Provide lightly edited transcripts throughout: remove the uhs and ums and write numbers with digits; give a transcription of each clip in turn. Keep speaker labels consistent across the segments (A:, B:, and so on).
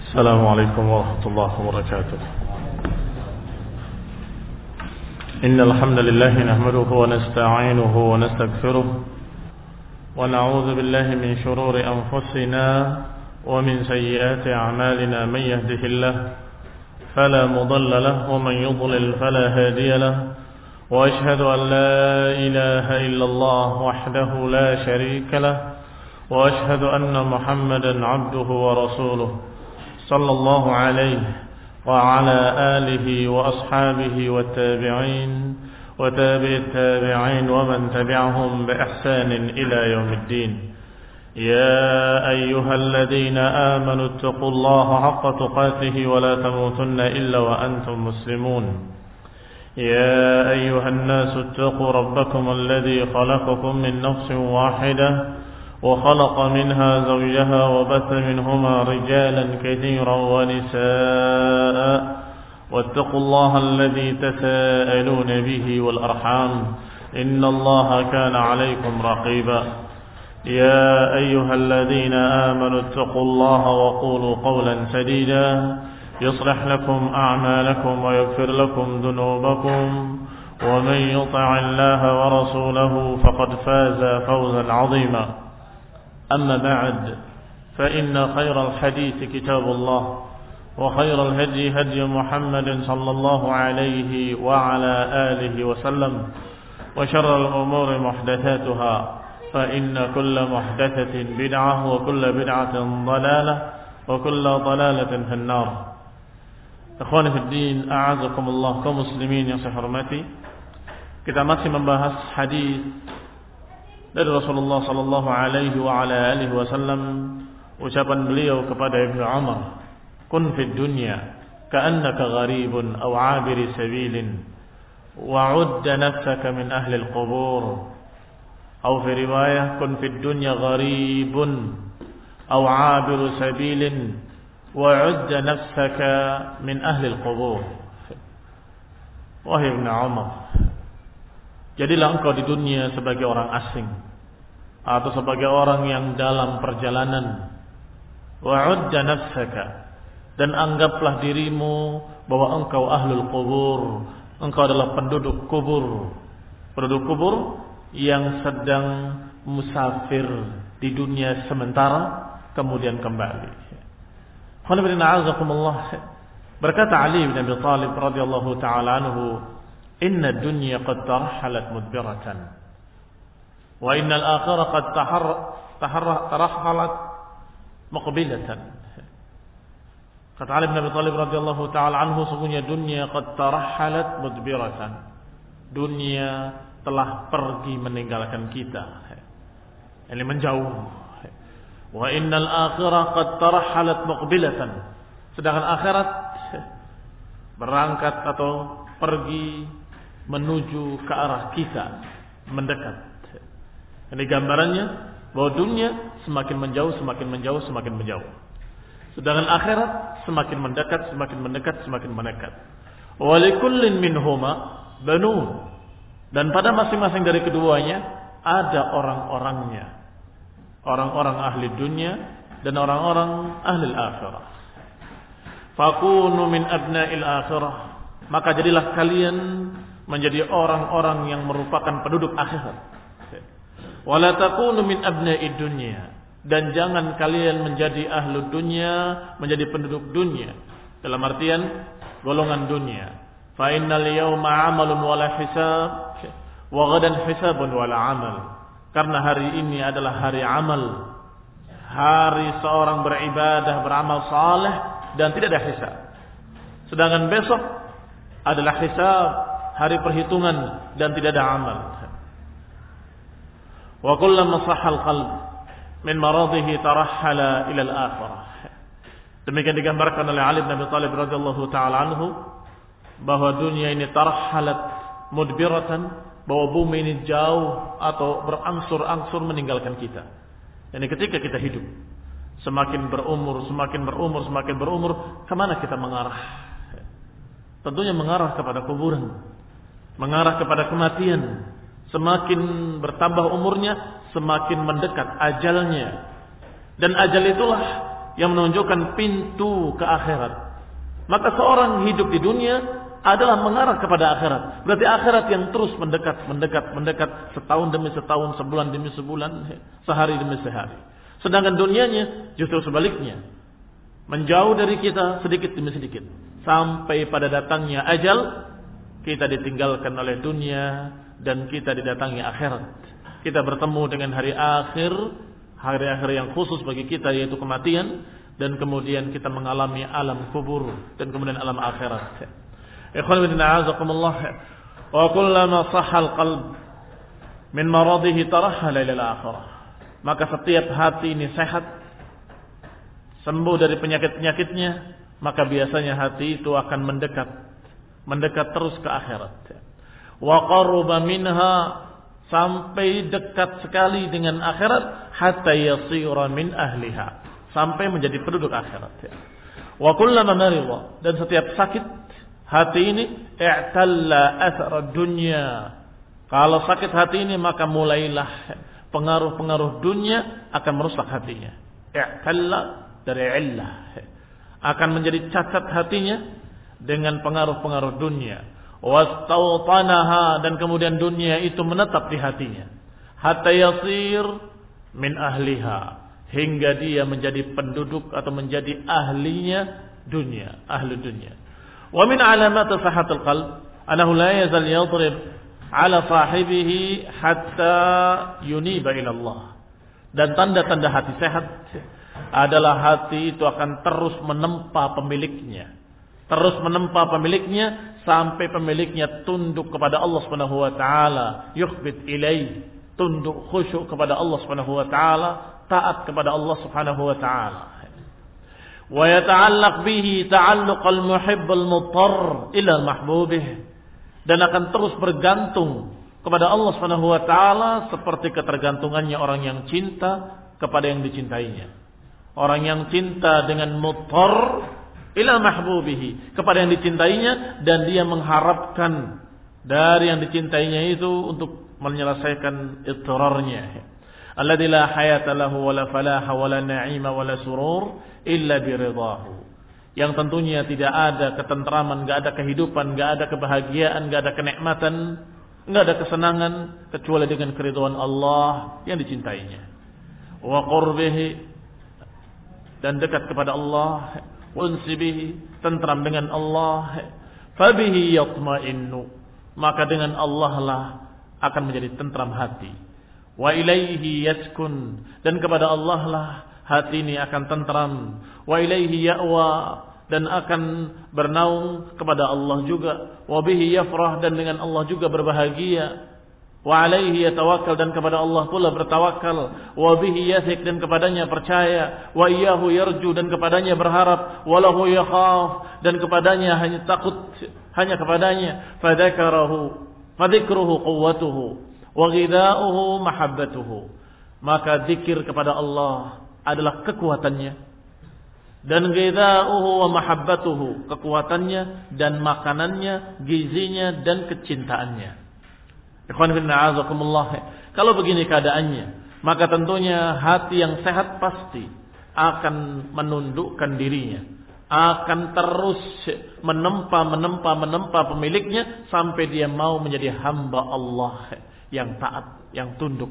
A: السلام عليكم ورحمة الله وبركاته. إن الحمد لله نحمده ونستعينه ونستغفره ونعوذ بالله من شرور أنفسنا ومن سيئات أعمالنا. من يهده الله فلا مضل له ومن يضلل فلا هادي له، وأشهد أن لا إله إلا الله وحده لا شريك له، وأشهد أن محمدا عبده ورسوله صلى الله عليه وعلى آله وأصحابه والتابعين وتابع التابعين ومن تبعهم بإحسان إلى يوم الدين. يا أيها الذين آمنوا اتقوا الله حق تقاته ولا تموتن إلا وأنتم مسلمون. يا أيها الناس اتقوا ربكم الذي خلقكم من نفس واحدة وخلق منها زوجها وبث منهما رجالا كثيرا ونساء، واتقوا الله الذي تساءلون به والأرحام إن الله كان عليكم رقيبا. يا أيها الذين آمنوا اتقوا الله وقولوا قولا سديدا يصلح لكم أعمالكم ويغفر لكم ذنوبكم، ومن يطع الله ورسوله فقد فاز فوزا عظيما. أما بعد، فإن خير الحديث كتاب الله، وخير الهدي هدي محمد صلى الله عليه وعلى آله وسلم، وشر الأمور محدثاتها، فإن كل محدثة بدعة وكل بدعة ضلالة وكل ضلالة في النار. Ikhwani fi din, a'azakumullah, kaum muslimin yang saya hormati. Kita masih membahas hadis dari Rasulullah sallallahu alaihi wa ala alihi wasallam, ucapan beliau kepada Ibnu Umar, "Kun fid dunya ka'annaka gharibun aw 'abiri sabilin wa 'udda nafsaka min ahli al-qubur." Atau fi riwayah, "Kun fid dunya gharibun aw 'abiru sabilin wa 'udda nafsaka min ahli al-qubur." Wahai Ibnu Umar, jadilah engkau di dunia sebagai orang asing atau sebagai orang yang dalam perjalanan. Wa'udda nafsaka, dan anggaplah dirimu bahwa engkau ahlul kubur, engkau adalah penduduk kubur. Penduduk kubur yang sedang musafir di dunia sementara kemudian kembali. Berkata Ali bin Abi Thalib radhiyallahu taala anhu, "Inna dunya qad tarhalat mudbiratan wa innal akhirah qad tarhalat muqbilatan." Kata Ali bin Abi Thalib radhiyallahu taala anhu, sesungguhnya dunia qad tarhalat mudbiratan. Dunia telah pergi meninggalkan kita. Ini menjauh. Wa innal akhirah qad tarhalat muqbilatan. Sedangkan akhirat berangkat atau pergi menuju ke arah kita, mendekat. Ini gambarannya bahwa dunia semakin menjauh, semakin menjauh, semakin menjauh. Sedangkan akhirat semakin mendekat, semakin mendekat, semakin mendekat. Wa likullin minhuma banun. Dan pada masing-masing dari keduanya ada orang-orangnya. Orang-orang ahli dunia dan orang-orang ahli akhirah. Fakunu min abna'il akhirah. Maka jadilah kalian menjadi orang-orang yang merupakan penduduk akhirat. Wala takunu min abna'id dunya, dan jangan kalian menjadi ahlu dunya, menjadi penduduk dunia dalam artian golongan dunia. Fa innal yawma 'amalun wala hisab wa ghadan hisabun wala 'amal. Karena hari ini adalah hari amal, hari seorang beribadah, beramal saleh dan tidak ada hisab. Sedangkan besok adalah hisab, hari perhitungan dan tidak ada amal. Wa kullama sahhal qalb min maradhihi tarahhala ila al-akhirah. Demikian digambarkan oleh Ali bin Abi Thalib radhiyallahu taala anhu bahwa dunia ini tarahhalat mudbiratan, bahwa bumi ini jauh atau berangsur-angsur meninggalkan kita. Yani ketika kita hidup, semakin berumur, kemana kita mengarah? Tentunya mengarah kepada kuburan, mengarah kepada kematian. Semakin bertambah umurnya, semakin mendekat ajalnya. Dan ajal itulah yang menunjukkan pintu ke akhirat. Maka seorang hidup di dunia adalah mengarah kepada akhirat. Berarti akhirat yang terus mendekat, setahun demi setahun, sebulan demi sebulan, sehari demi sehari. Sedangkan dunianya justru sebaliknya, menjauh dari kita sedikit demi sedikit, sampai pada datangnya ajal, kita ditinggalkan oleh dunia dan kita didatangi akhirat. Kita bertemu dengan hari akhir yang khusus bagi kita, yaitu kematian, dan kemudian kita mengalami alam kubur dan kemudian alam akhirat. Ikhwan fillah, a'azakumullah. Wa kullama sahhal qalb min maradihi tarahala ila al-akhirah. Maka setiap hati ini sehat, sembuh dari penyakit-penyakitnya, maka biasanya hati itu akan mendekat terus ke akhirat. Wa qaruba minha, sampai dekat sekali dengan akhirat, hatta yasira min ahliha, sampai menjadi penduduk akhirat. Wa kullama marida, dan setiap sakit hati ini, i'talla athara dunya. Kalau sakit hati ini, maka mulailah pengaruh-pengaruh dunia akan merusak hatinya. I'talla dari illah, akan menjadi cacat hatinya dengan pengaruh-pengaruh dunia. Wastawtanaha, dan kemudian dunia itu menetap di hatinya. Hatta yasir min ahliha, hingga dia menjadi penduduk atau menjadi ahlinya dunia, ahli dunia. Wa min alamat sahatul qalb annahu la yazal yadrib ala sahibihi hatta yuniba ila Allah. Dan tanda-tanda hati sehat adalah hati itu akan terus menempa pemiliknya. Terus menempa pemiliknya sampai pemiliknya tunduk kepada Allah Subhanahu wa taala, yukhbit ilaih, tunduk khusyuk kepada Allah Subhanahu wa taala, taat kepada Allah Subhanahu wa taala. Wa yata'allaq bihi ta'alluqal muhibbul muttar ila mahbubih, dan akan terus bergantung kepada Allah Subhanahu wa taala seperti ketergantungannya orang yang cinta kepada yang dicintainya. Orang yang cinta dengan muttar ila mahbubihi, kepada yang dicintainya, dan dia mengharapkan dari yang dicintainya itu untuk menyelesaikan ittirarnya. Alladzi la hayata lahu wala falaha wala na'ima wala surur illa biridahu. Yang tentunya tidak ada ketentraman, enggak ada kehidupan, enggak ada kebahagiaan, enggak ada kenikmatan, enggak ada kesenangan kecuali dengan keridhaan Allah yang dicintainya. Wa qurbihi, dan dekat kepada Allah, unsibihi, tentram dengan Allah, fabihi yatma'innu, maka dengan Allah lah akan menjadi tentram hati. Wa ilaihi yaskun, dan kepada Allah lah hati ini akan tentram. Wa ilaihi ya'wa, dan akan bernaung kepada Allah juga. Wa bihi yafrah, dan dengan Allah juga berbahagia. Wa alaihi yatawakkal, dan kepada Allah pula bertawakal. Wa bihi yathik, dan kepadanya percaya. Wa iyyahu yarju, dan kepadanya berharap. Wa lahu yakhaf, dan kepadanya hanya takut, hanya kepadanya. Fadzikruhu quwwatuhu wa ghidha'uhu mahabbatuhu, maka zikir kepada Allah adalah kekuatannya, dan ghidha'uhu wa mahabbatuhu, kekuatannya dan makanannya, gizinya dan kecintaannya. Ikhwan fillah, a'azakumullah. Kalau begini keadaannya, maka tentunya hati yang sehat pasti akan menundukkan dirinya, akan terus menempa pemiliknya sampai dia mau menjadi hamba Allah yang taat, yang tunduk.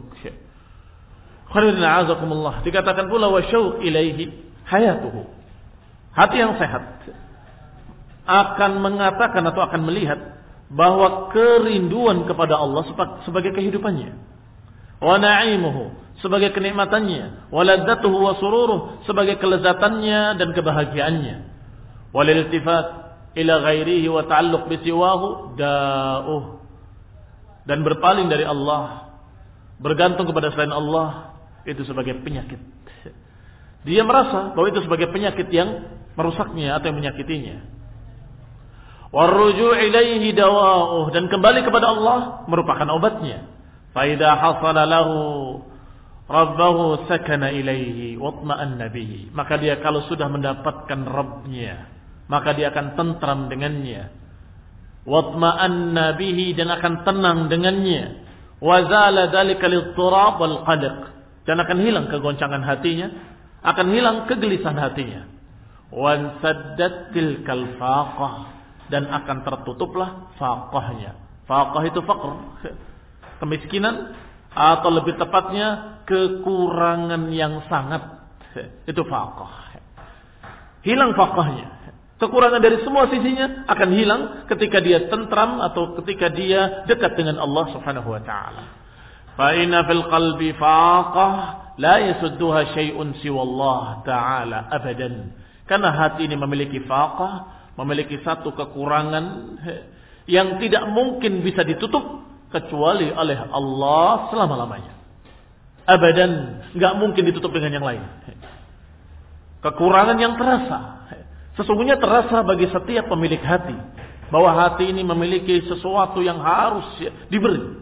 A: Dikatakan pula wa syauq ilaihi hayatuhu. Hati yang sehat akan mengatakan atau akan melihat bahwa kerinduan kepada Allah sebagai kehidupannya, wa na'imuhu, sebagai kenikmatannya, wa ladzatuhu wa sururuh, sebagai kelezatannya dan kebahagiaannya, wal iltifat ila ghairihi wa ta'alluq bi siwahu da'uh, dan berpaling dari Allah, bergantung kepada selain Allah, itu sebagai penyakit. Dia merasa bahwa itu sebagai penyakit yang merusaknya atau yang menyakitinya. Warruju' ilaihi dawa'uh, dan kembali kepada Allah merupakan obatnya. Fa idza hasala lahu rabbahu sakana ilaihi watma'anna bihi, maka dia kalau sudah mendapatkan Rabbnya, maka dia akan tentram dengannya. Watma'anna bihi, dan akan tenang dengannya. Wa zala dzalika lit-turab wal qadq, dan akan hilang kegoncangan hatinya, akan hilang kegelisahan hatinya. Wan saddat tilkal faqah, dan akan tertutuplah faqahnya. Faqah itu faqr, kemiskinan, atau lebih tepatnya kekurangan yang sangat. Itu faqah. Hilang faqahnya. Kekurangan dari semua sisinya akan hilang ketika dia tentram atau ketika dia dekat dengan Allah Subhanahu wa taala. Fa inna fil qalbi faqah la yasudduha syai'un siwallah ta'ala abadan. Karena hati ini memiliki faqah, memiliki satu kekurangan yang tidak mungkin bisa ditutup kecuali oleh Allah selama-lamanya. Abadan, enggak mungkin ditutup dengan yang lain. Kekurangan yang terasa. Sesungguhnya terasa bagi setiap pemilik hati bahwa hati ini memiliki sesuatu yang harus diberi.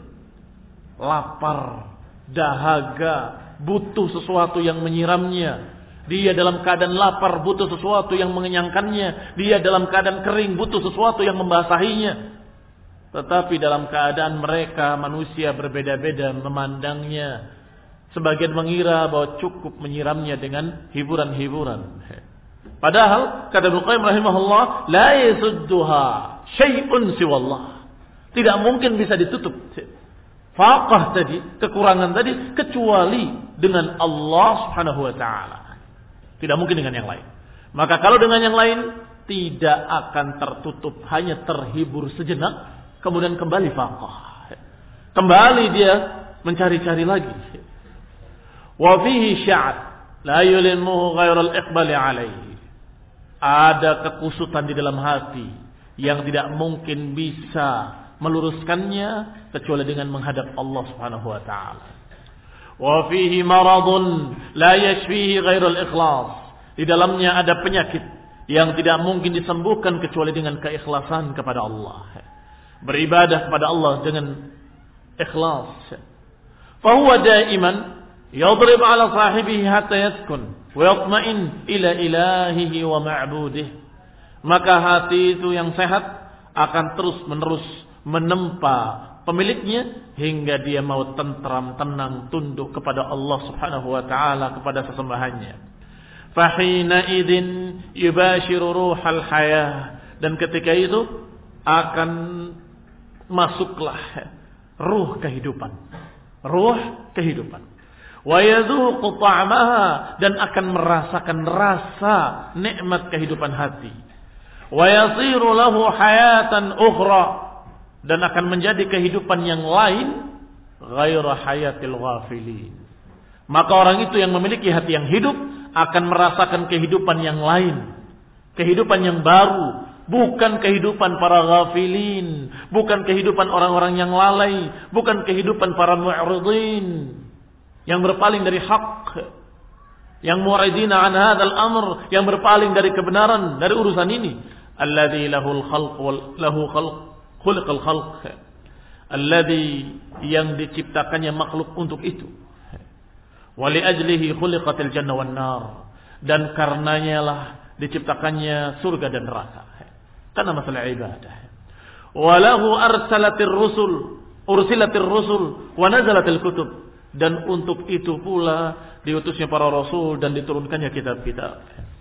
A: Lapar, dahaga, butuh sesuatu yang menyiramnya. Dia dalam keadaan lapar butuh sesuatu yang mengenyangkannya. Dia dalam keadaan kering butuh sesuatu yang membasahinya. Tetapi dalam keadaan mereka manusia berbeda-beda memandangnya. Sebagian mengira bahwa cukup menyiramnya dengan hiburan-hiburan. Padahal kata Ibnu Qayyim rahimahullah, la yasudduha syai'un siwallah. Tidak mungkin bisa ditutup faqah tadi, kekurangan tadi, kecuali dengan Allah Subhanahu wa taala. Tidak mungkin dengan yang lain. Maka kalau dengan yang lain tidak akan tertutup, hanya terhibur sejenak, kemudian kembali faqah. Kembali dia mencari-cari lagi. Wa fihi sya'at la yulimuhu ghairal iqbali alaihi. Ada kekusutan di dalam hati yang tidak mungkin bisa meluruskannya kecuali dengan menghadap Allah Subhanahu wa taala. Wa fihi maradun la yashfihi ghairal ikhlas. Di dalamnya ada penyakit yang tidak mungkin disembuhkan kecuali dengan keikhlasan kepada Allah. Beribadah kepada Allah dengan ikhlas. Fa huwa daiman yadrib ala sahibihi hatta yaskun wa yatma'in ila ilahihi wa ma'budih. Maka hati itu yang sehat akan terus-menerus menempa pemiliknya hingga dia mau tentram, tenang, tunduk kepada Allah Subhanahu wa taala, kepada sesembahannya. Fahina idzin yubashiru ruhal hayah, dan ketika itu akan masuklah ruh kehidupan. Ruh kehidupan. Wa yadhuqu ta'maha, dan akan merasakan rasa nikmat kehidupan hati. Wa yasiru lahu hayatan ukhra, dan akan menjadi kehidupan yang lain ghaira hayatil ghafilin. Maka orang itu yang memiliki hati yang hidup akan merasakan kehidupan yang lain, kehidupan yang baru, bukan kehidupan para ghafilin, bukan kehidupan orang-orang yang lalai, bukan kehidupan para mu'ridin yang berpaling dari hak, yang mu'ridina an hadzal amr, yang berpaling dari kebenaran, dari urusan ini. Alladzi lahul khalq wal lahu khalq khuliqal khalq, alladzi, yang diciptakannya makhluk untuk itu. Wa li ajlihi khuliqatil jannah wan nar, dan karenanya lah diciptakannya surga dan neraka. Karena masalah ibadah. Wa lahu ursilatir rusul wa nazalatil kutub, dan untuk itu pula diutusnya para rasul dan diturunkannya kitab-kitab.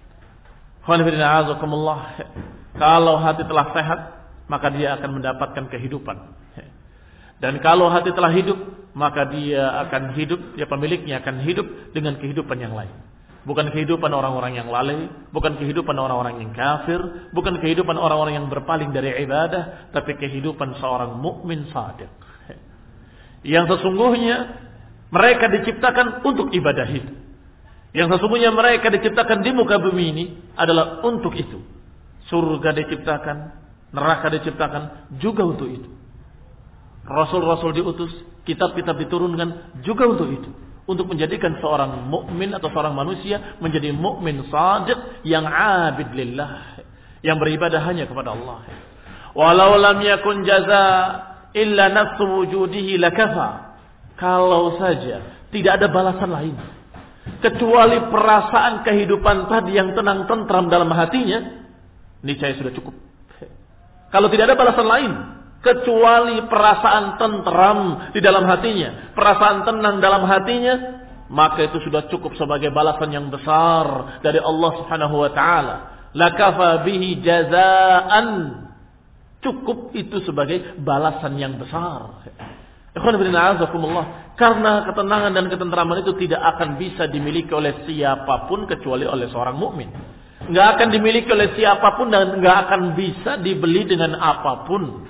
A: Kalau hati telah sehat, maka dia akan mendapatkan kehidupan. Dan kalau hati telah hidup, maka dia akan hidup, ya pemiliknya akan hidup dengan kehidupan yang lain. Bukan kehidupan orang-orang yang lalai, bukan kehidupan orang-orang yang kafir, bukan kehidupan orang-orang yang berpaling dari ibadah, tapi kehidupan seorang mukmin shadiq. Yang sesungguhnya mereka diciptakan untuk ibadah itu. Yang sesungguhnya mereka diciptakan di muka bumi ini adalah untuk itu. Surga diciptakan, neraka diciptakan juga untuk itu. Rasul-rasul diutus, kitab-kitab diturunkan juga untuk itu. Untuk menjadikan seorang mukmin atau seorang manusia menjadi mukmin shadiq yang abid lillah, yang beribadah hanya kepada Allah. Walau lam yakun jaza illa nafsu wujudihi lakafa. Kalau saja tidak ada balasan lain kecuali perasaan kehidupan tadi yang tenang tentram dalam hatinya, niscaya sudah cukup. Kalau tidak ada balasan lain kecuali perasaan tentram di dalam hatinya, perasaan tenang dalam hatinya,
B: maka itu sudah cukup sebagai balasan yang besar dari Allah Subhanahu wa taala. Lakafa bihi jazaan. Cukup itu sebagai balasan yang besar. Ikhwan fillah azakumullah, karena ketenangan dan ketentraman itu tidak akan bisa dimiliki oleh siapapun kecuali oleh seorang mukmin. Enggak akan dimiliki oleh siapapun dan enggak akan bisa dibeli dengan apapun.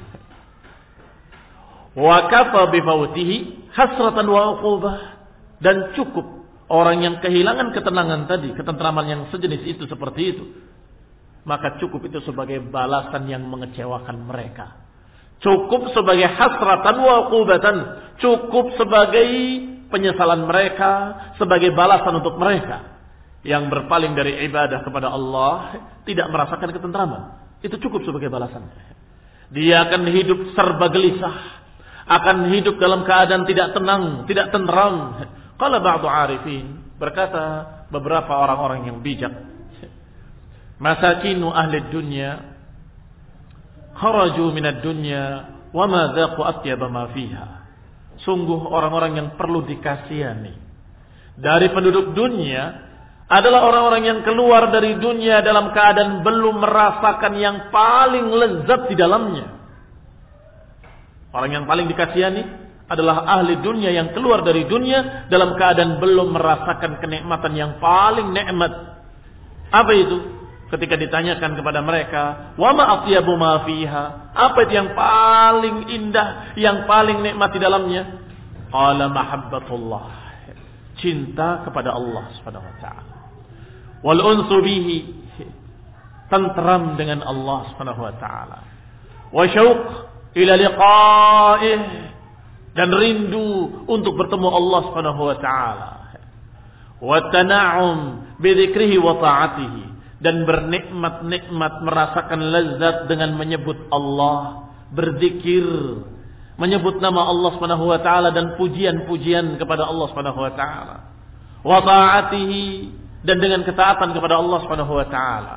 B: Wa kafa bi fautihi hasratan wa uqubah, dan cukup orang yang kehilangan ketenangan tadi, ketentraman yang sejenis itu seperti itu, maka cukup itu sebagai balasan yang mengecewakan mereka. Cukup sebagai hasratan wa uqubatan, cukup sebagai penyesalan mereka, sebagai balasan untuk mereka yang berpaling dari ibadah kepada Allah, tidak merasakan ketentraman. Itu cukup sebagai balasan. Dia akan hidup serba gelisah, akan hidup dalam keadaan tidak tenang, tidak tenteram. Qala ba'du arifin, berkata beberapa orang-orang yang bijak, masakinu ahli dunya kharaju minad dunya wa ma dzaqu atyaba ma fiha. Sungguh orang-orang yang perlu dikasihani dari penduduk dunia adalah orang-orang yang keluar dari dunia dalam keadaan belum merasakan yang paling lezat di dalamnya. Orang yang paling dikasihani adalah ahli dunia yang keluar dari dunia dalam keadaan belum merasakan kenikmatan yang paling nikmat. Apa itu? Ketika ditanyakan kepada mereka, wa ma atyabu ma fiha, apa itu yang paling indah, yang paling nikmat di dalamnya? Qala mahabbatullah, cinta kepada Allah Subhanahu wa taala. Wal unsu bihi, tentram dengan Allah Subhanahu wa taala. Wa syauq ila liqa'ih, dan rindu untuk bertemu Allah Subhanahu wa taala. Wa tana'um bi dzikrihi wa ta'atihi, dan bernikmat-nikmat, merasakan lezat dengan menyebut Allah, berzikir, menyebut nama Allah Subhanahu wa taala dan pujian-pujian kepada Allah Subhanahu wa taala. Wa ta'atihi, dan dengan ketaatan kepada Allah Subhanahu wa taala.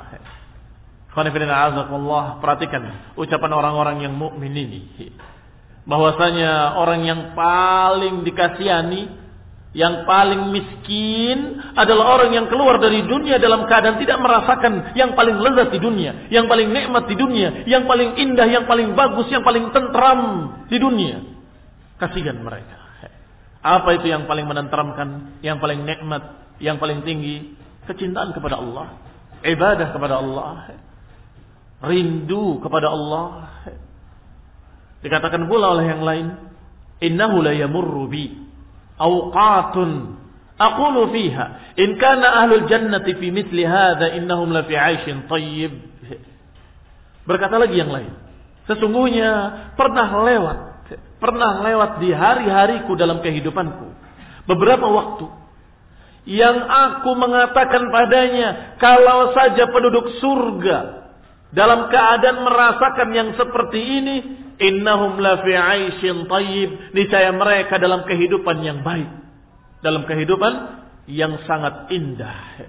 B: Perhatikan ucapan orang-orang yang mukmin ini, bahwasanya orang yang paling dikasihani, yang paling miskin adalah orang yang keluar dari dunia dalam keadaan tidak merasakan yang paling lezat di dunia, yang paling nikmat di dunia, yang paling indah, yang paling bagus, yang paling tentram di dunia. Kasihan mereka. Apa itu yang paling menenteramkan, yang paling nikmat, yang paling tinggi? Kecintaan kepada Allah, ibadah kepada Allah, rindu kepada Allah. Dikatakan pula oleh yang lain, innahu la yamurru bi awqatun aqulu fiha in kana ahlul jannati fi mithli hadha innahum la fi 'aishin thayyib. Berkata lagi yang lain, sesungguhnya pernah lewat di hari-hariku dalam kehidupanku beberapa waktu yang aku mengatakan padanya, kalau saja penduduk surga dalam keadaan merasakan yang seperti ini, innahum la fi 'aishin thayyib, niscaya mereka dalam kehidupan yang baik, dalam kehidupan yang sangat indah.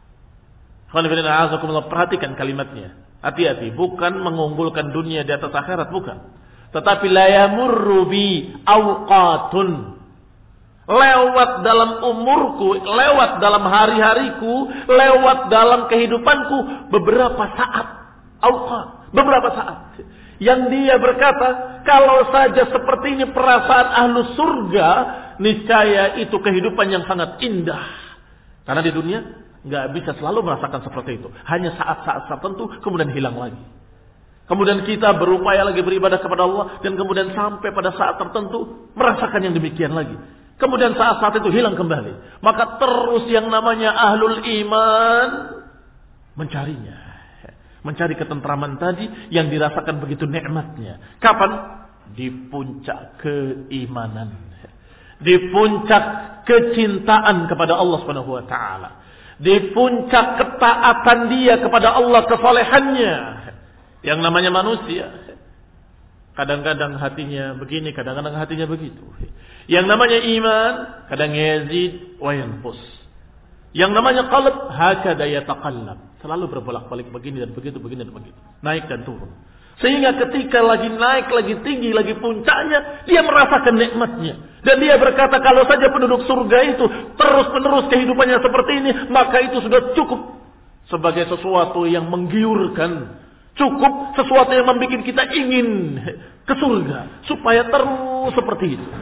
B: Perhatikan kalimatnya, hati-hati, bukan mengunggulkan dunia di atas akhirat, bukan. Tetapi la yamurru bi awqatun, lewat dalam umurku, lewat dalam hari-hariku, lewat dalam kehidupanku beberapa saat, beberapa saat, yang dia berkata, kalau saja seperti ini perasaan ahlu surga, niscaya itu kehidupan yang sangat indah. Karena di dunia nggak bisa selalu merasakan seperti itu, hanya saat-saat tertentu kemudian hilang lagi. Kemudian kita berupaya lagi beribadah kepada Allah, dan kemudian sampai pada saat tertentu merasakan yang demikian lagi. Kemudian saat-saat itu hilang kembali. Maka terus yang namanya ahlul iman mencarinya, mencari ketentraman tadi yang dirasakan begitu nikmatnya. Kapan? Di puncak keimanan, di puncak kecintaan kepada Allah Subhanahu wa taala, di puncak ketaatan dia kepada Allah, kesalehannya. Yang namanya manusia, kadang-kadang hatinya begini, kadang-kadang hatinya begitu. Yang namanya iman, kadang yazid wa yanqus. Yang namanya qalb, hakada yataqallab, selalu berbolak-balik begini dan begitu, begini dan begitu, naik dan turun. Sehingga ketika lagi naik, lagi tinggi, lagi puncaknya, dia merasakan nikmatnya. Dan dia berkata, kalau saja penduduk surga itu terus-menerus kehidupannya seperti ini, maka itu sudah cukup sebagai sesuatu yang menggiurkan. Cukup sesuatu yang membuat kita ingin ke surga. Supaya terus seperti itu.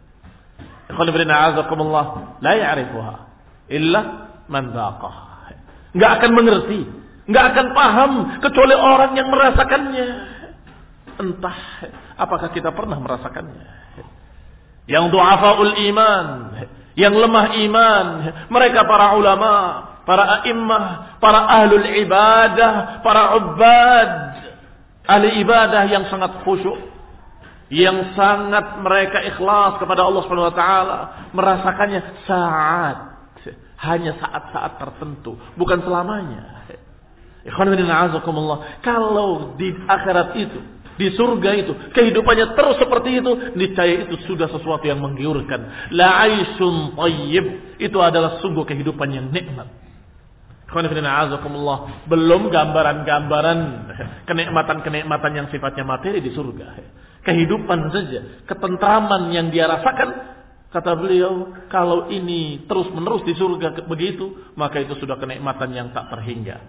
B: La ya'rifuha illa man dhaqah. Nggak akan mengerti, nggak akan paham kecuali orang yang merasakannya. Entah apakah kita pernah merasakannya. Yang du'afaul iman, yang lemah iman, mereka para ulama, para a'immah, para ahlul ibadah, para ubbad, ahli ibadah yang sangat khusyuk, yang sangat mereka ikhlas kepada Allah Subhanahu wa taala, merasakannya hanya saat-saat tertentu, bukan selamanya. Ikhwan fillah azakumullah, kalau di akhirat itu, di surga itu, kehidupannya terus seperti itu, niscaya itu sudah sesuatu yang menggiurkan. La aisyun thayyib, itu adalah sungguh kehidupan yang nikmat. Ikhwan fillah azakumullah, belum gambaran-gambaran kenikmatan-kenikmatan yang sifatnya materi di surga. Kehidupan saja, ketentraman yang dia rasakan, kata beliau, kalau ini terus-menerus di surga begitu, maka itu sudah kenikmatan yang tak terhingga.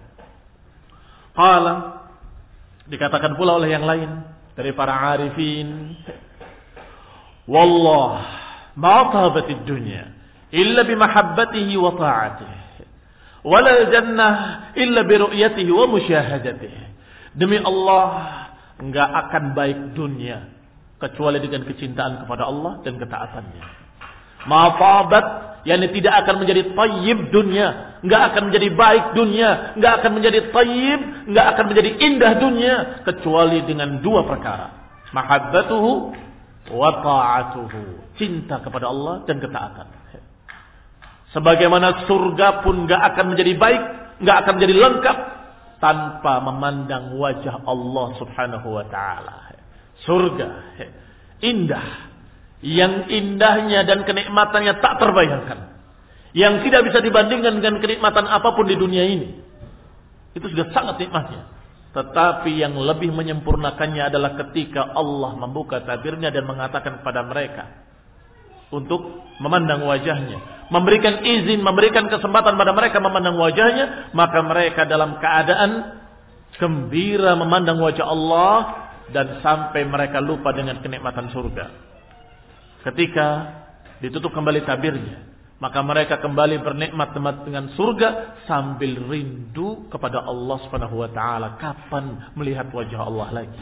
B: Qala, dikatakan pula oleh yang lain dari para arifin, wallah ma tabatid dunya illa bimahabbatihi wa ta'atihi, wala jannah illa biru'yatihi wa musyahadatihi. Demi Allah, enggak akan baik dunia kecuali dengan kecintaan kepada Allah dan ketaatannya. Ma'tabat, yakni tidak akan menjadi tayyib dunia, enggak akan menjadi baik dunia, enggak akan menjadi tayyib, enggak akan menjadi indah dunia kecuali dengan dua perkara. Mahabbatuhu wa ta'atuhu, cinta kepada Allah dan ketaatan. Sebagaimana surga pun enggak akan menjadi baik, enggak akan menjadi lengkap tanpa memandang wajah Allah Subhanahu wa taala. Surga indah, yang indahnya dan kenikmatannya tak terbayangkan, yang tidak bisa dibandingkan dengan kenikmatan apapun di dunia ini. Itu sudah sangat nikmatnya. Tetapi yang lebih menyempurnakannya adalah ketika Allah membuka tabirnya dan mengatakan kepada mereka untuk memandang wajahnya, memberikan izin, memberikan kesempatan pada mereka memandang wajahnya, maka mereka dalam keadaan gembira memandang wajah Allah dan sampai mereka lupa dengan kenikmatan surga. Ketika ditutup kembali tabirnya, maka mereka kembali bernikmat dengan surga sambil rindu kepada Allah Subhanahu wa taala. Kapan melihat wajah Allah lagi?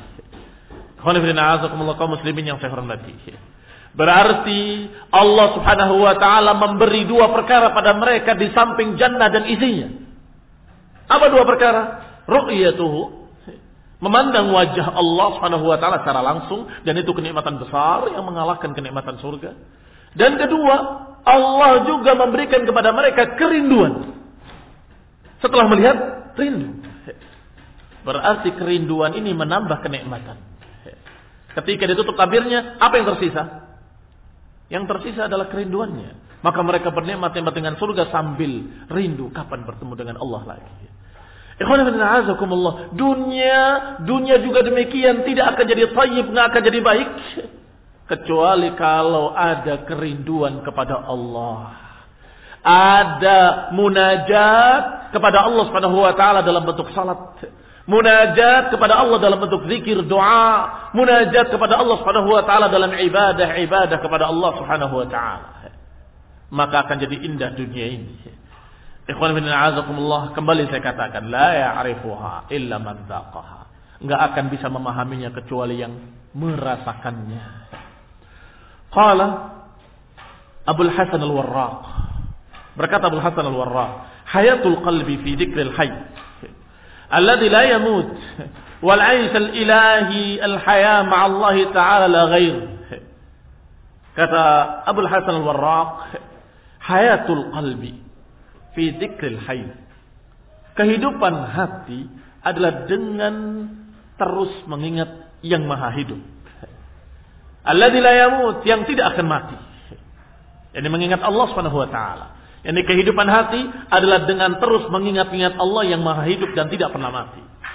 B: Kaum muslimin yang saya hormati. Berarti Allah Subhanahu wa taala memberi dua perkara pada mereka di samping jannah dan isinya. Apa dua perkara? Ru'yatuhu, memandang wajah Allah Subhanahu wa taala secara langsung, dan itu kenikmatan besar yang mengalahkan kenikmatan surga. Dan kedua, Allah juga memberikan kepada mereka kerinduan. Setelah melihat, rindu. Berarti kerinduan ini menambah kenikmatan. Ketika ditutup tabirnya, apa yang tersisa? Yang tersisa adalah kerinduannya. Maka mereka bernikmat-nikmat dengan surga sambil rindu kapan bertemu dengan Allah lagi. Ikhwan fillah azakumullah, dunia juga demikian, tidak akan jadi thayyib, enggak akan jadi baik kecuali kalau ada kerinduan kepada Allah. Ada munajat kepada Allah Subhanahu wa taala dalam bentuk salat. Munajat kepada Allah dalam bentuk zikir, doa, munajat kepada Allah Subhanahu wa taala dalam ibadah kepada Allah Subhanahu wa taala. Maka akan jadi indah dunia ini. Ikhwan fillah azakumullah, kembali saya katakan, la ya'rifuha illa man dzaqaha. Enggak akan bisa memahaminya kecuali yang merasakannya. Qala Abul Hasan Al-Warraq, berkata Abul Hasan Al-Warraq, hayatul qalbi fi dzikril hayy alladhi la yamut wal 'aish al-ilahi al-haya ma'a Allah ta'ala la ghair. Kata Abul Hasan Al-Warraq, hayatul qalbi fi dzikril hayy, kehidupan hati adalah dengan terus mengingat yang maha hidup. Alladzi la yamut, yang tidak akan mati. Ini mengingat Allah Subhanahu wa taala. Ini kehidupan hati adalah dengan terus mengingat-ingat Allah yang maha hidup dan tidak pernah mati.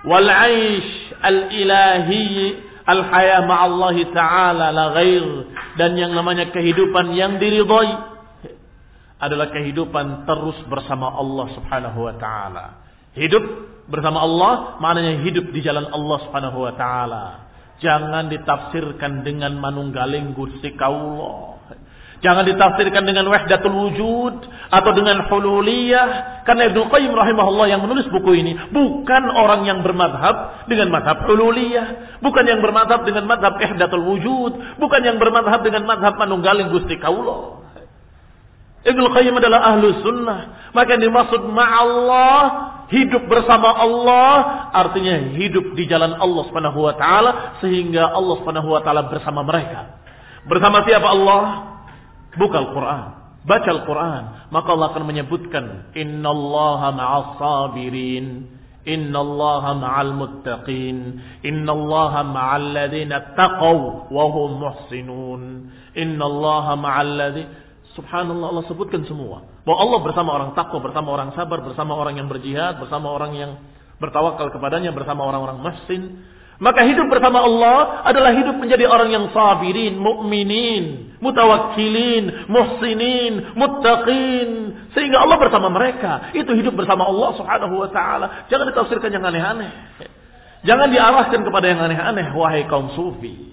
B: wal 'aish al-ilahi al-haya ma'allahi ta'ala la ghair. Dan yang namanya kehidupan yang diridhai adalah kehidupan terus bersama Allah Subhanahu wa ta'ala. Hidup bersama Allah maknanya hidup di jalan Allah Subhanahu wa ta'ala. Jangan ditafsirkan dengan manunggaling Gusti Kaula. Jangan ditafsirkan dengan wahdatul wujud atau dengan hululiyah. Karena Ibnu Qayyim rahimahullah yang menulis buku ini bukan orang yang bermadhab dengan madhab hululiyah, bukan yang bermadhab dengan madhab wahdatul wujud, bukan yang bermadhab dengan madhab manunggaling Gusti Kaula. Ibnu Qayyim adalah ahlu sunnah. Maka yang dimaksud ma'allah, hidup bersama Allah, artinya hidup di jalan Allah Subhanahu wa taala sehingga Allah Subhanahu wa taala bersama mereka. Bersama siapa Allah? Buka Al-Quran, baca Al-Quran, maka Allah akan menyebutkan innallaha ma'as sabirin, innallaha ma'al muttaqin, innallaha ma'al ladzina taqaw wa hum muhsinun, innallaha ma'al ladzina. Subhanallah, Allah sebutkan semua bahwa Allah bersama orang takwa, bersama orang sabar, bersama orang yang berjihad, bersama orang yang bertawakal kepadanya, bersama orang-orang muhsin. Maka hidup bersama Allah adalah hidup menjadi orang yang sabirin, mukminin, mutawakkilin, muhsinin, muttaqin. Sehingga Allah bersama mereka. Itu hidup bersama Allah Subhanahu wa ta'ala. Jangan ditafsirkan yang aneh-aneh. Jangan diarahkan kepada yang aneh-aneh, wahai kaum sufi.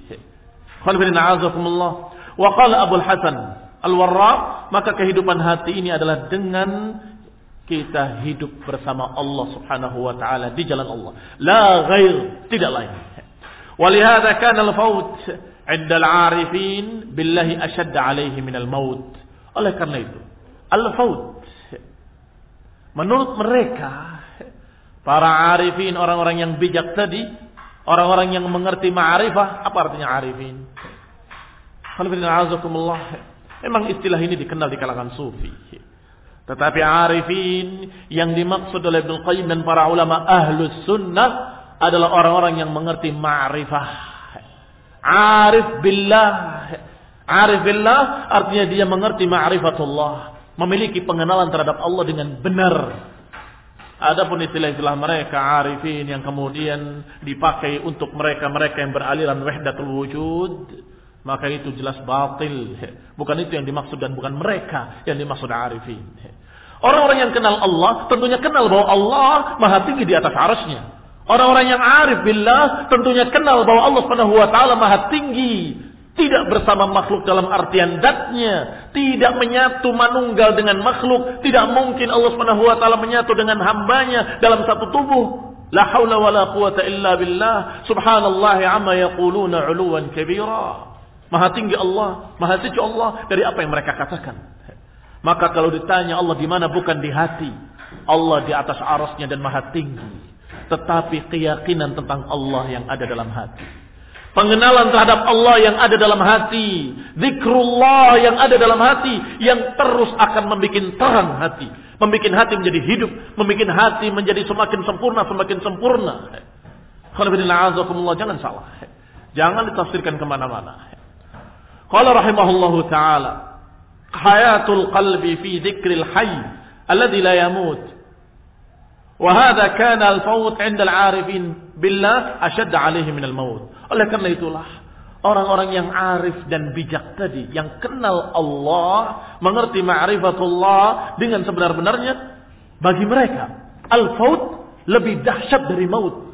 B: Wa qala Abul Hasan Al-Warraq, maka kehidupan hati ini adalah dengan kita hidup bersama Allah Subhanahu wa taala di jalan Allah. La ghair, tidak lain. Walihada kana al-faut 'inda al-'arifin billahi ashadda 'alaihi min al-maut. Oleh karena itu, al-faut menurut mereka para arifin, orang-orang yang bijak tadi, orang-orang yang mengerti ma'rifah, apa artinya arifin? Memang istilah ini dikenal di kalangan sufi. Tetapi arifin yang dimaksud oleh Ibnu Qayyim dan para ulama ahlus sunnah adalah orang-orang yang mengerti ma'rifah. Arif billah. Arif billah artinya dia mengerti ma'rifatullah, memiliki pengenalan terhadap Allah dengan benar. Adapun istilah-istilah mereka arifin yang kemudian dipakai untuk mereka-mereka yang beraliran wahdatul wujud, maka itu jelas batil. Bukan itu yang dimaksud dan bukan mereka yang dimaksud arifin. Orang-orang yang kenal Allah tentunya kenal bahwa Allah maha tinggi di atas arasnya. Orang-orang yang arif billah tentunya kenal bahwa Allah Subhanahu wa taala maha tinggi, tidak bersama makhluk dalam artian zatnya, tidak menyatu manunggal dengan makhluk. Tidak mungkin Allah Subhanahu wa taala menyatu dengan hambanya dalam satu tubuh. La haula wala quwata illa billah. Subhanallah amma yaquluna 'uluwan kabira. Maha tinggi Allah, maha suci Allah dari apa yang mereka katakan. Maka kalau ditanya Allah di mana, bukan di hati. Allah di atas arasnya dan maha tinggi. Tetapi keyakinan tentang Allah yang ada dalam hati. Pengenalan terhadap Allah yang ada dalam hati. Zikrullah yang ada dalam hati. Yang terus akan membuat terang hati. Membuat hati menjadi hidup. Membuat hati menjadi semakin sempurna, semakin sempurna. Jangan salah. Jangan ditafsirkan kemana-mana. Qala rahimahullahu ta'ala, hayatul qalbi fi dzikril hayy alladhi la yamut. Wa hadha kana al-faut 'inda al-'arifin billah ashadd 'alaihi min al-maut. Oleh karena itulah orang-orang yang arif dan bijak tadi, yang kenal Allah, mengerti ma'rifatullah dengan sebenar-benarnya, bagi mereka al-faut lebih dahsyat dari maut.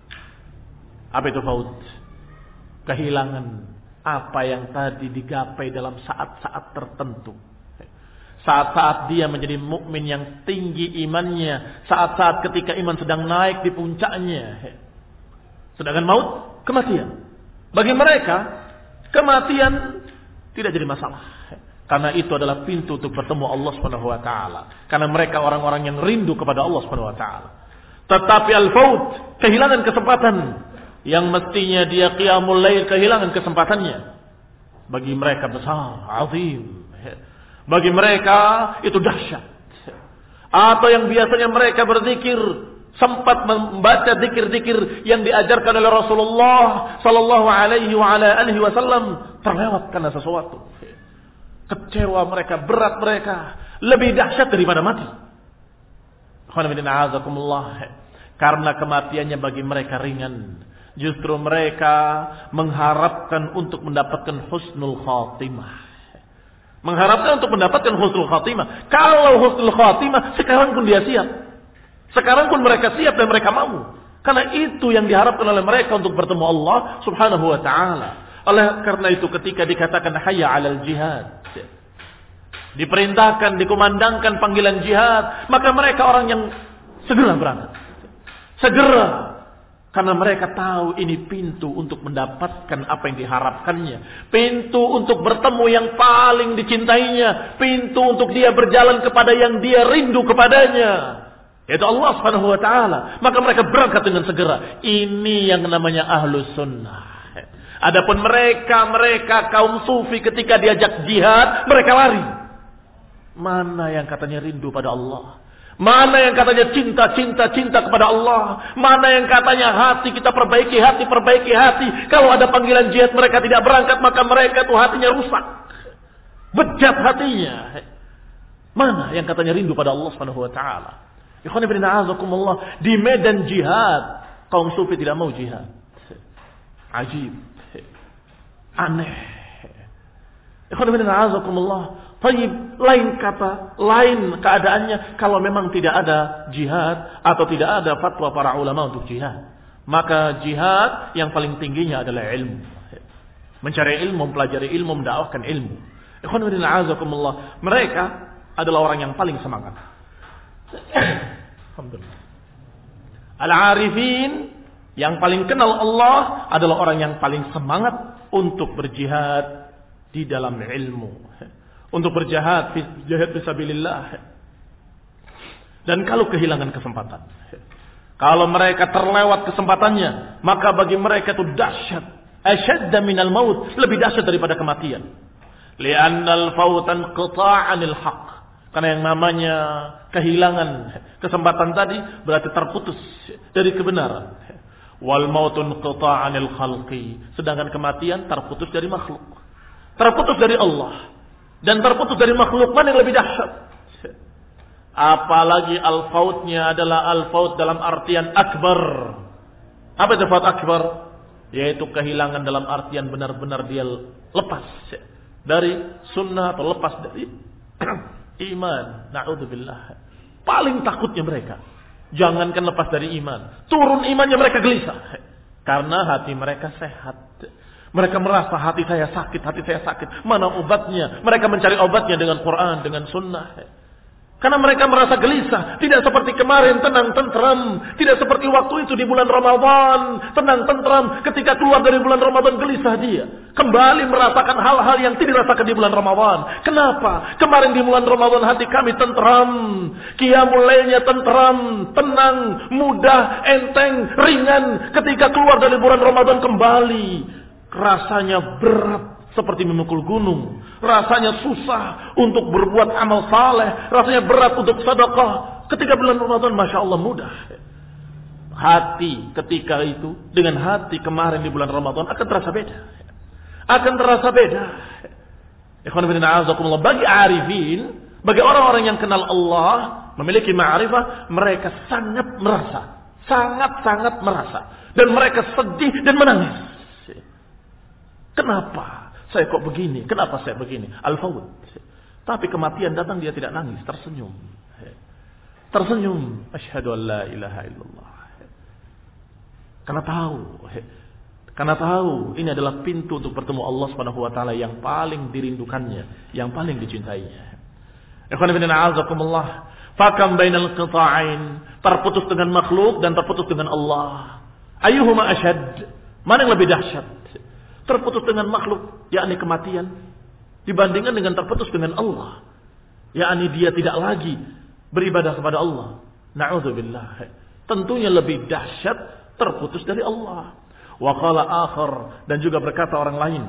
B: Apa itu faut? Kehilangan apa yang tadi digapai dalam saat-saat tertentu. Saat-saat dia menjadi mukmin yang tinggi imannya, saat-saat ketika iman sedang naik di puncaknya. Sedangkan maut, kematian. Bagi mereka, kematian tidak jadi masalah. Karena itu adalah pintu untuk bertemu Allah Subhanahu wa taala. Karena mereka orang-orang yang rindu kepada Allah Subhanahu wa taala. Tetapi al-faut, kehilangan kesempatan yang mestinya dia qiyamul lail, kehilangan kesempatannya. Bagi mereka besar, azim. Bagi mereka itu dahsyat. Atau yang biasanya mereka berzikir, sempat membaca zikir-zikir yang diajarkan oleh Rasulullah sallallahu alaihi wa ala alihi wasallam, terlewat karena sesuatu. Kecewa mereka, berat mereka, lebih dahsyat daripada mati. Karena kematiannya bagi mereka ringan. Justru mereka mengharapkan untuk mendapatkan husnul khatimah. Mengharapkan untuk mendapatkan husnul khatimah. Kalau husnul khatimah, sekarang pun dia siap. Sekarang pun mereka siap dan mereka mau. Karena itu yang diharapkan oleh mereka untuk bertemu Allah subhanahu wa ta'ala. Oleh karena itu ketika dikatakan hayya 'alal jihad, diperintahkan, dikumandangkan panggilan jihad, maka mereka orang yang segera berangkat. Segera. Karena mereka tahu ini pintu untuk mendapatkan apa yang diharapkannya. Pintu untuk bertemu yang paling dicintainya. Pintu untuk dia berjalan kepada yang dia rindu kepadanya. Yaitu Allah subhanahu wa ta'ala. Maka mereka berangkat dengan segera. Ini yang namanya ahlus sunnah. Adapun mereka kaum sufi ketika diajak jihad, mereka lari. Mana yang katanya rindu pada Allah? Mana yang katanya cinta kepada Allah? Mana yang katanya hati kita perbaiki hati. Kalau ada panggilan jihad mereka tidak berangkat, maka mereka tuh hatinya rusak. Bejat hatinya. Mana yang katanya rindu pada Allah Subhanahu wa taala? Ikhwan ibn a'azakumullah, di medan jihad kaum sufi tidak mau jihad. Ajib. Aneh. Ikhwan ibn a'azakumullah. Tayyib, lain kata, lain keadaannya kalau memang tidak ada jihad atau tidak ada fatwa para ulama untuk jihad. Maka jihad yang paling tingginya adalah ilmu. Mencari ilmu, mempelajari ilmu, mendakwahkan ilmu. Ikhwan fillah a'azakumullah, mereka adalah orang yang paling semangat. Alhamdulillah. Al-arifin yang paling kenal Allah adalah orang yang paling semangat untuk berjihad di dalam ilmu. Untuk berjihad fisabilillah. Dan kalau kehilangan kesempatan, kalau mereka terlewat kesempatannya, maka bagi mereka itu dahsyat, asyadda minal maut, lebih dahsyat daripada kematian. Li'annal fautan qita'anil haq. Karena yang namanya kehilangan kesempatan tadi berarti terputus dari kebenaran. Wal mautun qita'anil khalqi. Sedangkan kematian terputus dari makhluk. Terputus dari Allah. Dan terputus dari makhluk, mana yang lebih dahsyat? Apalagi al-fautnya adalah al-faut dalam artian akbar. Apa itu faut akbar? Yaitu kehilangan dalam artian benar-benar dia lepas dari sunnah atau lepas dari iman. Na'udzubillah. Paling takutnya mereka, jangankan lepas dari iman, turun imannya mereka gelisah. Karena hati mereka sehat. Mereka merasa hati saya sakit. Mana obatnya? Mereka mencari obatnya dengan Quran, dengan sunnah. Karena mereka merasa gelisah. Tidak seperti kemarin tenang tentram. Tidak seperti waktu itu di bulan Ramadan. Tenang tentram. Ketika keluar dari bulan Ramadan gelisah dia. Kembali merasakan hal-hal yang tidak dirasakan di bulan Ramadan. Kenapa? Kemarin di bulan Ramadan hati kami tentram. Qiyamul lailnya tentram. Tenang. Mudah. Enteng. Ringan. Ketika keluar dari bulan Ramadan kembali. Rasanya berat seperti memikul gunung. Rasanya susah untuk berbuat amal saleh. Rasanya berat untuk sedekah. Ketika bulan Ramadan, Masya Allah mudah. Hati ketika itu dengan hati kemarin di bulan Ramadan akan terasa beda. Ikhwan fillah a'azakumullah, bagi arifin, bagi orang-orang yang kenal Allah, memiliki ma'rifah, mereka sangat merasa. Dan mereka sedih dan menangis. Kenapa saya kok begini? Kenapa saya begini? Al-Fawd. Tapi kematian datang dia tidak nangis, tersenyum. Asyhadu an la ilaha illallah. Karena tahu ini adalah pintu untuk bertemu Allah Subhanahu wa taala yang paling dirindukannya, yang paling dicintainya. Ikhwan fillah a'azakumullah, fakam bainal qita'ain, terputus dengan makhluk dan terputus dengan Allah. Ayyuhuma asyad? Mana yang lebih dahsyat? Terputus dengan makhluk, yakni kematian, dibandingkan dengan terputus dengan Allah, yakni dia tidak lagi beribadah kepada Allah. Na'udzubillah. Tentunya lebih dahsyat terputus dari Allah. Wa qala akhar, dan juga berkata orang lain,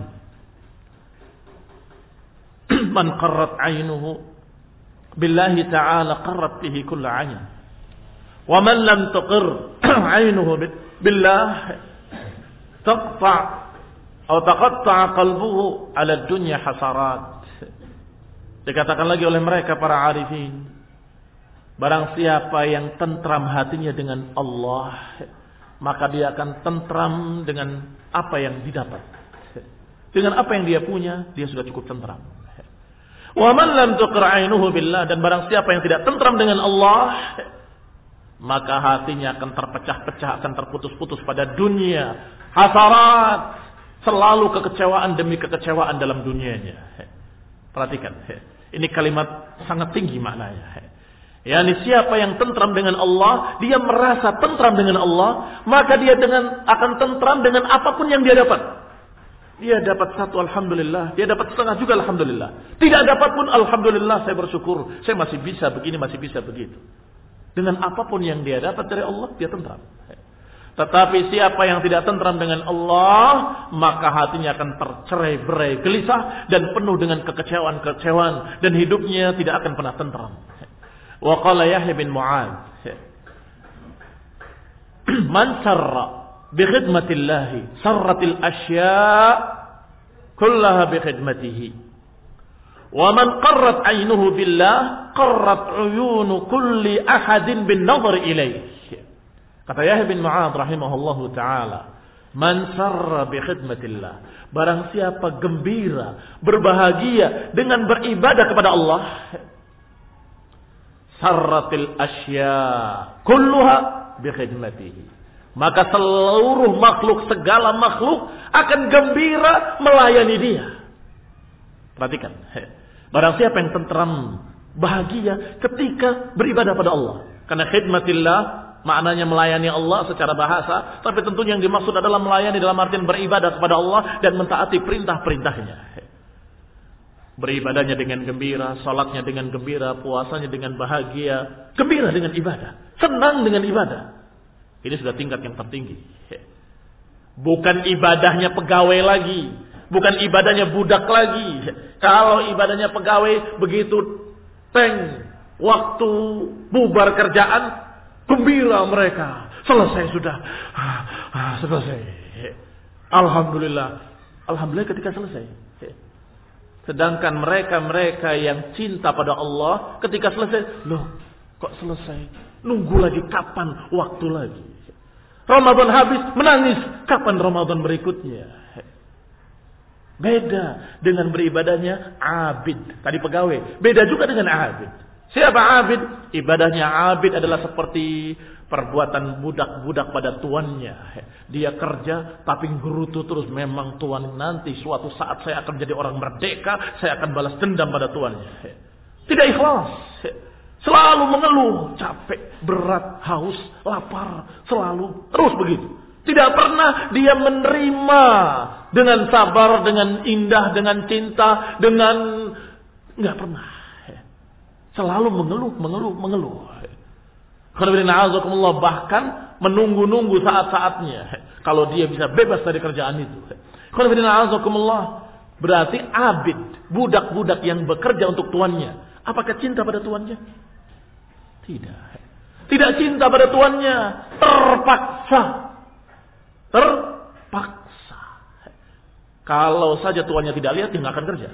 B: man qarrat 'ainuhu billahi ta'ala qarrat bihi kullu 'ain. Wa man lam tuqir 'ainuhu billah taqta' atau taqatta'a qalbuhu 'ala dunya hasarat. Dikatakan lagi oleh mereka para arifin, Barang siapa yang tentram hatinya dengan Allah, maka dia akan tentram dengan apa yang didapat. Dengan apa yang dia punya, dia sudah cukup tentram. Wa man lam tuqra 'ainuhu billah, dan barang siapa yang tidak tentram dengan Allah, maka hatinya akan terpecah-pecah, akan terputus-putus pada dunia. Hasarat, selalu kekecewaan demi kekecewaan dalam dunianya. Perhatikan, ini kalimat sangat tinggi maknanya. Yani siapa yang tentram dengan Allah, dia merasa tentram dengan Allah, maka dia akan tentram dengan apapun yang dia dapat. Dia dapat satu, alhamdulillah. Dia dapat setengah juga, alhamdulillah. Tidak dapat pun, alhamdulillah, saya bersyukur. Saya masih bisa begini, masih bisa begitu. Dengan apapun yang dia dapat dari Allah, dia tentram. Tetapi siapa yang tidak tentram dengan Allah, maka hatinya akan tercerai-berai, gelisah, dan penuh dengan kekecewaan-kekecewaan. Dan hidupnya tidak akan pernah tentram. Wa qala Yahya bin Mu'adz, man sarra bi khidmatillah sarratil asya' kullaha bi khidmatihi, wa man qarrat 'ainuhu billah qarrat 'uyunu kulli ahadin bin nadhar ilayh. Kata Yahya bin Mu'adz rahimahullahu taala, man sarra bi khidmatillah, barang siapa gembira, berbahagia dengan beribadah kepada Allah, sarratil asya kulluha bi khidmatihi, maka seluruh makhluk, segala makhluk akan gembira melayani dia. Perhatikan, barang siapa yang tentram, bahagia ketika beribadah pada Allah. Karena khidmatillah maknanya melayani Allah secara bahasa, tapi tentunya yang dimaksud adalah melayani dalam artian beribadah kepada Allah dan mentaati perintah-perintahnya. Beribadahnya dengan gembira, salatnya dengan gembira, puasanya dengan bahagia, gembira dengan ibadah, senang dengan ibadah. Ini sudah tingkat yang tertinggi. Bukan ibadahnya pegawai lagi, bukan ibadahnya budak lagi. Kalau ibadahnya pegawai, begitu waktu bubar kerjaan, gembira mereka. Selesai sudah. Selesai. Alhamdulillah. Alhamdulillah ketika selesai. Sedangkan mereka yang cinta pada Allah, ketika selesai, loh kok selesai? Nunggu lagi, kapan waktu lagi? Ramadan habis, menangis, kapan Ramadan berikutnya? Beda dengan beribadahnya abid. Tadi pegawai, beda juga dengan abid. Siapa abid? Ibadahnya abid adalah seperti perbuatan budak-budak pada tuannya. Dia kerja tapi gerutu terus, memang tuan nanti suatu saat saya akan jadi orang merdeka, saya akan balas dendam pada tuannya. Tidak ikhlas. Selalu mengeluh, capek, berat, haus, lapar, selalu terus begitu. Tidak pernah dia menerima dengan sabar, dengan indah, dengan cinta, enggak pernah. Selalu mengeluh. Bahkan menunggu-nunggu saat-saatnya. Kalau dia bisa bebas dari kerjaan itu. Berarti abid, budak-budak yang bekerja untuk tuannya. Apakah cinta pada tuannya? Tidak. Tidak cinta pada tuannya. Terpaksa. Kalau saja tuannya tidak lihat, dia tidak akan kerja.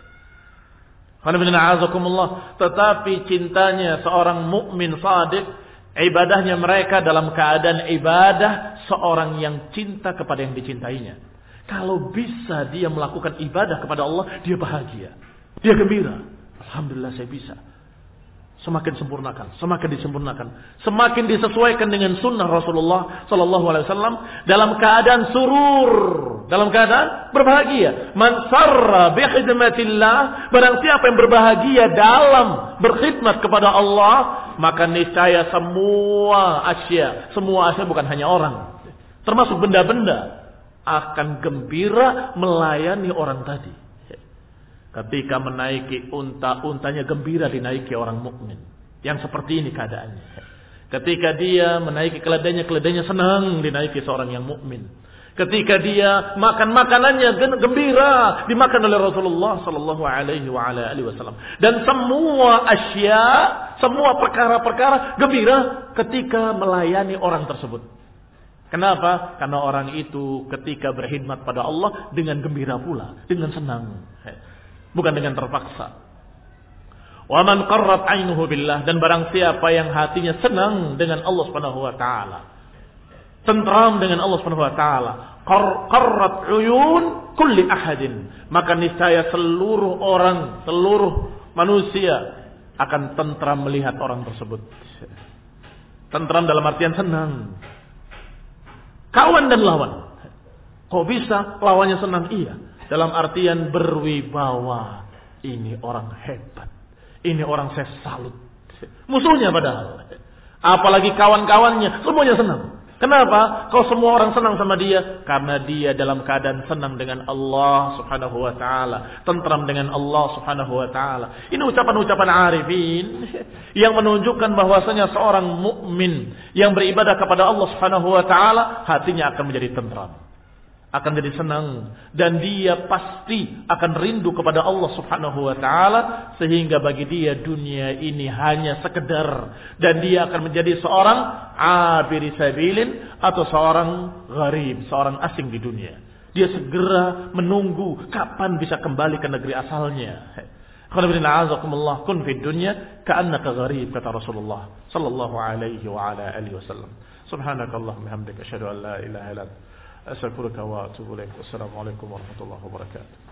B: Tetapi cintanya seorang mukmin shadiq, ibadahnya mereka dalam keadaan ibadah seorang yang cinta kepada yang dicintainya. Kalau bisa dia melakukan ibadah kepada Allah, dia bahagia, dia gembira. Alhamdulillah saya bisa. Semakin sempurnakan, semakin disempurnakan, semakin disesuaikan dengan sunnah Rasulullah Sallallahu Alaihi Wasallam dalam keadaan surur, dalam keadaan berbahagia. Man sarra bi khidmatillah, barang siapa yang berbahagia dalam berkhidmat kepada Allah, maka niscaya semua asya bukan hanya orang, termasuk benda-benda akan gembira melayani orang tadi. Ketika menaiki unta-untanya gembira dinaiki orang mukmin. Yang seperti ini keadaannya. Ketika dia menaiki keledainya senang dinaiki seorang yang mukmin. Ketika dia makan makanannya gembira dimakan oleh Rasulullah sallallahu alaihi wasallam. Dan semua asya, semua perkara-perkara gembira ketika melayani orang tersebut. Kenapa? Karena orang itu ketika berkhidmat pada Allah dengan gembira pula, dengan senang. Bukan dengan terpaksa. Wa man qarrat 'ainuhu billah, dan barang siapa yang hatinya senang dengan Allah Subhanahu wa taala, tentram dengan Allah Subhanahu wa taala, qarrat 'uyun kulli ahadin, maka niscaya seluruh orang, seluruh manusia akan tentram melihat orang tersebut. Tentram dalam artian senang. Kawan dan lawan. Kok bisa lawannya senang? Iya. Dalam artian berwibawa. Ini orang hebat. Ini orang saya salut. Musuhnya padahal. Apalagi kawan-kawannya. Semuanya senang. Kenapa? Kalau semua orang senang sama dia, karena dia dalam keadaan senang dengan Allah Subhanahu wa taala, tentram dengan Allah Subhanahu wa taala. Ini ucapan-ucapan arifin yang menunjukkan bahwasanya seorang mukmin yang beribadah kepada Allah Subhanahu wa taala, hatinya akan menjadi tentram, akan jadi senang, dan dia pasti akan rindu kepada Allah Subhanahu wa taala, sehingga bagi dia dunia ini hanya sekedar, dan dia akan menjadi seorang abiri sabilin atau seorang gharib, seorang asing di dunia. Dia segera menunggu kapan bisa kembali ke negeri asalnya. Kun fid dunya ka'annaka gharib, kata Rasulullah sallallahu alaihi wa ala alihi wasallam. Subhanakallahumma hamdika asyhadu an la ilaha illa anta astaghfiruka wa atubu ilaik. Wassalamu alaikum warahmatullahi wabarakatuh.